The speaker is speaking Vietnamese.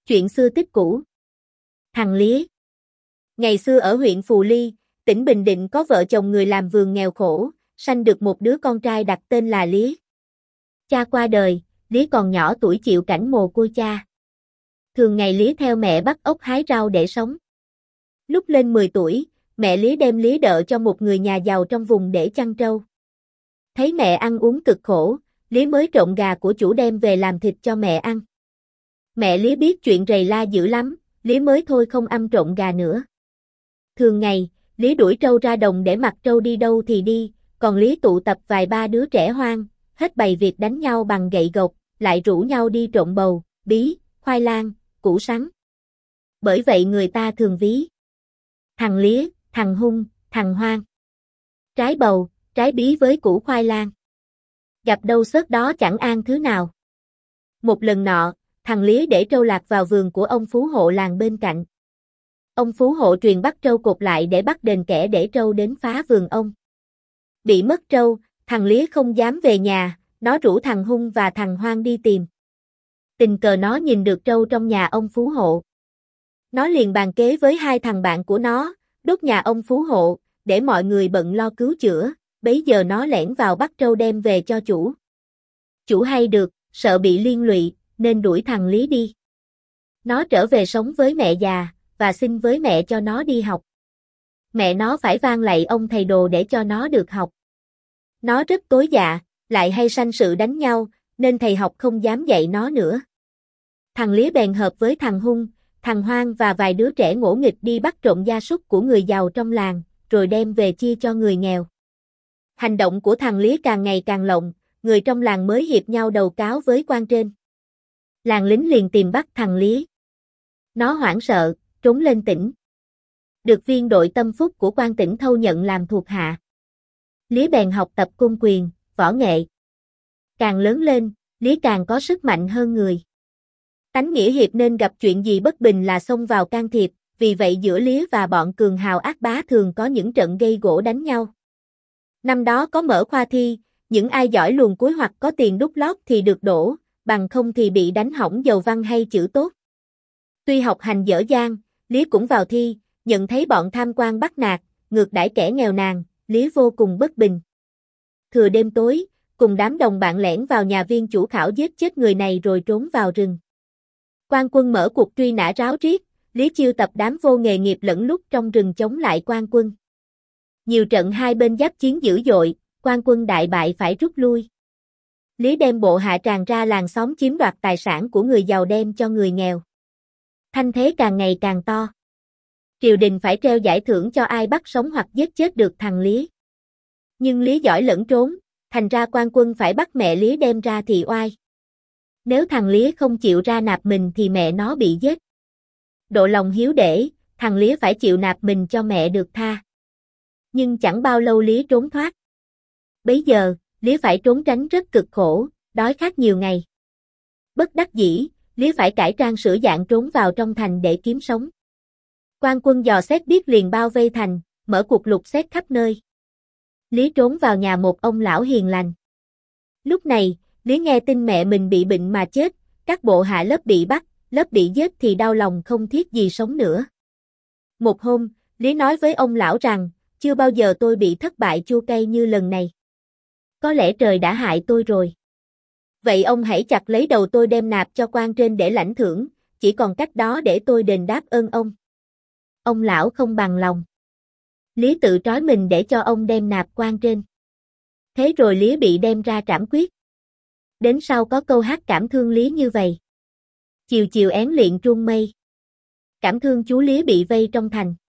Chuyện xưa tích cũ. Thằng Lía. Ngày xưa ở huyện Phù Ly, tỉnh Bình Định có vợ chồng người làm vườn nghèo khổ, sanh được một đứa con trai đặt tên là Lía. Cha qua đời, Lía còn nhỏ tuổi chịu cảnh mồ côi cha. Thường ngày Lía theo mẹ bắt ốc hái rau để sống. Lúc lên 10 tuổi, mẹ Lía đem Lía đợ cho một người nhà giàu trong vùng để chăn trâu. Thấy mẹ ăn uống cực khổ, Lía mới trộn gà của chủ đem về làm thịt cho mẹ ăn. Mẹ Lía biết chuyện rầy la dữ lắm, Lía mới thôi không ăn trộn gà nữa. Thường ngày, Lía đuổi trâu ra đồng để mặc trâu đi đâu thì đi, còn Lía tụ tập vài ba đứa trẻ hoang, hết bày việc đánh nhau bằng gậy gộc, lại rủ nhau đi trộn bầu, bí, khoai lang, củ sắn. Bởi vậy người ta thường ví thằng Lía, thằng hung, thằng hoang. Trái bầu, trái bí với củ khoai lang. Gặp đâu xớt đó chẳng an thứ nào. Một lần nọ, thằng Lía để trâu lạc vào vườn của ông phú hộ làng bên cạnh. Ông phú hộ truyền bắt trâu cột lại để bắt đền kẻ để trâu đến phá vườn ông. Bị mất trâu, thằng Lía không dám về nhà, nó rủ thằng hung và thằng hoang đi tìm. Tình cờ nó nhìn được trâu trong nhà ông phú hộ. Nó liền bàn kế với hai thằng bạn của nó, đốt nhà ông phú hộ, để mọi người bận lo cứu chữa, bấy giờ nó lẻn vào bắt trâu đem về cho chủ. Chủ hay được, sợ bị liên lụy, nên đuổi thằng Lía đi. Nó trở về sống với mẹ già, và xin với mẹ cho nó đi học. Mẹ nó phải van lạy ông thầy đồ để cho nó được học. Nó rất tối dạ, lại hay sanh sự đánh nhau, nên thầy học không dám dạy nó nữa. Thằng Lía bèn hợp với thằng hung, thằng hoang và vài đứa trẻ ngỗ nghịch đi bắt trộm gia súc của người giàu trong làng, rồi đem về chia cho người nghèo. Hành động của thằng Lía càng ngày càng lộng, người trong làng mới hiệp nhau đầu cáo với quan trên. Làng lính liền tìm bắt thằng Lía. Nó hoảng sợ, trốn lên tỉnh. Được viên đội tâm phúc của quan tỉnh thâu nhận làm thuộc hạ. Lía bèn học tập cung quyền, võ nghệ. Càng lớn lên, Lía càng có sức mạnh hơn người. Tánh nghĩa hiệp nên gặp chuyện gì bất bình là xông vào can thiệp, vì vậy giữa Lía và bọn cường hào ác bá thường có những trận gây gổ đánh nhau. Năm đó có mở khoa thi, những ai giỏi luồn cuối hoặc có tiền đút lót thì được đỗ, bằng không thì bị đánh hỏng dầu văn hay chữ tốt. Tuy học hành dở dang, Lía cũng vào thi, nhận thấy bọn tham quan bắt nạt, ngược đãi kẻ nghèo nàn, Lía vô cùng bất bình. Thừa đêm tối, cùng đám đồng bạn lẻn vào nhà viên chủ khảo giết chết người này rồi trốn vào rừng. Quan quân mở cuộc truy nã ráo riết, Lía chiêu tập đám vô nghề nghiệp lẫn lúc trong rừng chống lại quan quân. Nhiều trận hai bên giáp chiến dữ dội, quan quân đại bại phải rút lui. Lía đem bộ hạ tràn ra làng xóm chiếm đoạt tài sản của người giàu đem cho người nghèo. Thanh thế càng ngày càng to. Triều đình phải treo giải thưởng cho ai bắt sống hoặc giết chết được thằng Lía. Nhưng Lía giỏi lẫn trốn, thành ra quan quân phải bắt mẹ Lía đem ra thị oai. Nếu thằng Lía không chịu ra nạp mình thì mẹ nó bị giết. Độ lòng hiếu để, thằng Lía phải chịu nạp mình cho mẹ được tha. Nhưng chẳng bao lâu Lía trốn thoát. Bấy giờ, Lía phải trốn tránh rất cực khổ, đói khát nhiều ngày. Bất đắc dĩ, Lía phải cải trang sửa dạng trốn vào trong thành để kiếm sống. Quan quân dò xét biết liền bao vây thành, mở cuộc lục xét khắp nơi. Lía trốn vào nhà một ông lão hiền lành. Lúc này, Lía nghe tin mẹ mình bị bệnh mà chết, các bộ hạ lớp bị bắt, lớp bị giết thì đau lòng không thiết gì sống nữa. Một hôm, Lía nói với ông lão rằng, chưa bao giờ tôi bị thất bại chua cay như lần này. Có lẽ trời đã hại tôi rồi. Vậy ông hãy chặt lấy đầu tôi đem nạp cho quan trên để lãnh thưởng, chỉ còn cách đó để tôi đền đáp ơn ông. Ông lão không bằng lòng. Lía tự trói mình để cho ông đem nạp quan trên. Thế rồi Lía bị đem ra trảm quyết. Đến sau có câu hát cảm thương Lía như vậy. Chiều chiều én liệng truông mây. Cảm thương chú Lía bị vây trong thành.